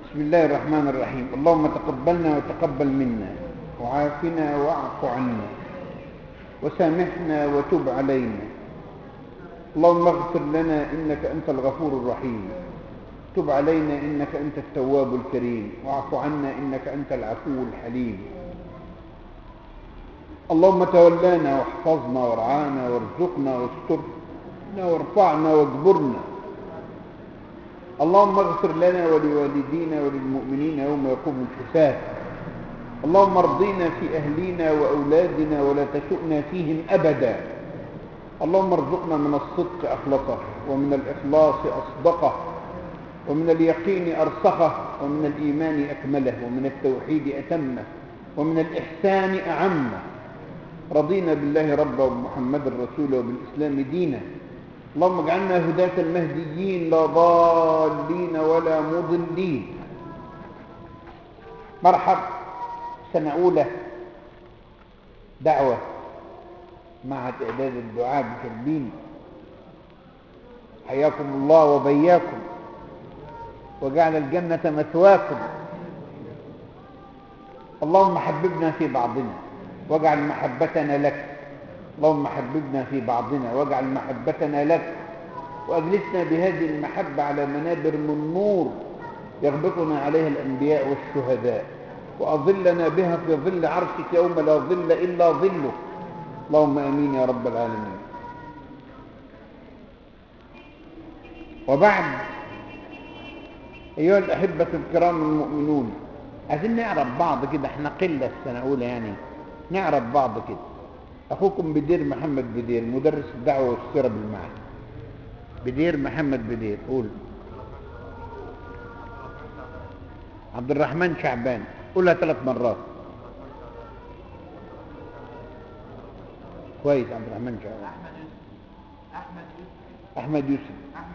بسم الله الرحمن الرحيم. اللهم تقبلنا وتقبل منا، وعافنا واعف عنا، وسامحنا وتب علينا. اللهم اغفر لنا إنك أنت الغفور الرحيم، تب علينا إنك أنت التواب الكريم، واعف عنا إنك أنت العفو الحليم. اللهم تولانا واحفظنا وارعانا وارزقنا واسترنا وارفعنا واجبرنا. اللهم اغفر لنا ولوالدينا وللمؤمنين يوم يقوم الحساب. اللهم ارضنا في أهلينا وأولادنا ولا تسؤنا فيهم أبدا. اللهم ارزقنا من الصدق أخلصه، ومن الإخلاص أصدقه، ومن اليقين أرسخه، ومن الإيمان أكمله، ومن التوحيد أتمه، ومن الإحسان أعمه. رضينا بالله ربا وبمحمد رسولا وبالإسلام دينا. اللهم اجعلنا هداة المهديين لا ضالين ولا مضلين. مرحب، سنة أولى دعوة معهد إعداد الدعاء بشربين. حياكم الله وبياكم، وجعل الجنة مثواكم. اللهم حببنا في بعضنا واجعل محبتنا لك. اللهم حببنا في بعضنا واجعل محبتنا لك، وأجلسنا بهذه المحبة على منابر من نور يغبطنا عليها الأنبياء والشهداء، وأظلنا بها في ظل عرشك يوم لا ظل إلا ظلك. اللهم آمين يا رب العالمين. وبعد، أيها الأحبة الكرام المؤمنون، عايزين نعرف بعض كده، احنا قلة السنة أولى يعني، نعرف بعض كده. أخوكم بدير محمد بدير، مدرس الدعوة والسيرة بالمعهد. بدير محمد بدير. قول. عبد الرحمن شعبان. قولها 3 مرات. كويس. عبد الرحمن شعبان. أحمد يوسف.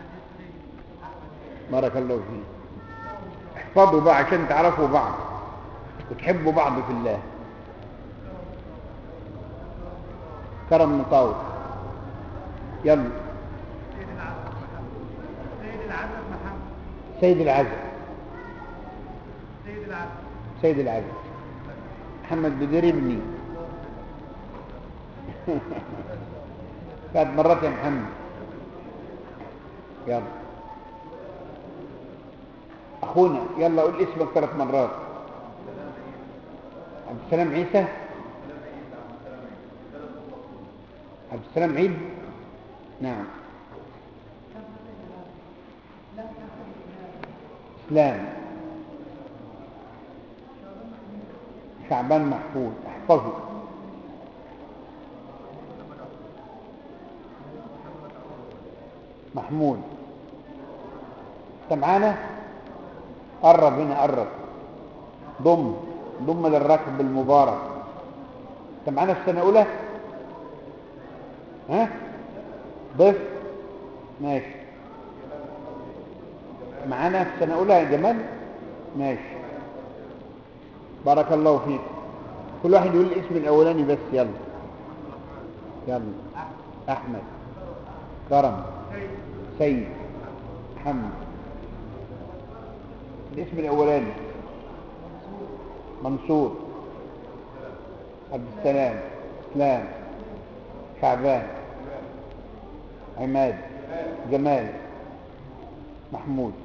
بارك الله فيك. احفظوا بقى عشان تعرفوا بعض وتحبوا بعض في الله. كرم مطاوع. يلا. سيد العزب. سيد العزب. محمد بدير ابني. 3 مرات يا محمد. يلا. أخونا يلا قول اسمك 3 مرات. عبد السلام عيسى. عبد السلام عيد. نعم. إسلام. شعبان محفوظ. احفظه. محمود. انت معانا؟ قرب هنا، قرب. ضم للركب المبارك. انت معانا في السنة الأولى؟ ها؟ ضيف؟ ماشي. معانا في السنة الأولى يا جمال؟ ماشي. بارك الله فيك. كل واحد يقول الاسم الأولاني بس. يلا. يلا. أحمد. كرم. سيد. محمد. الاسم الأولاني. منصور. عبد السلام. إسلام. شعبان. عماد. جمال. محمود.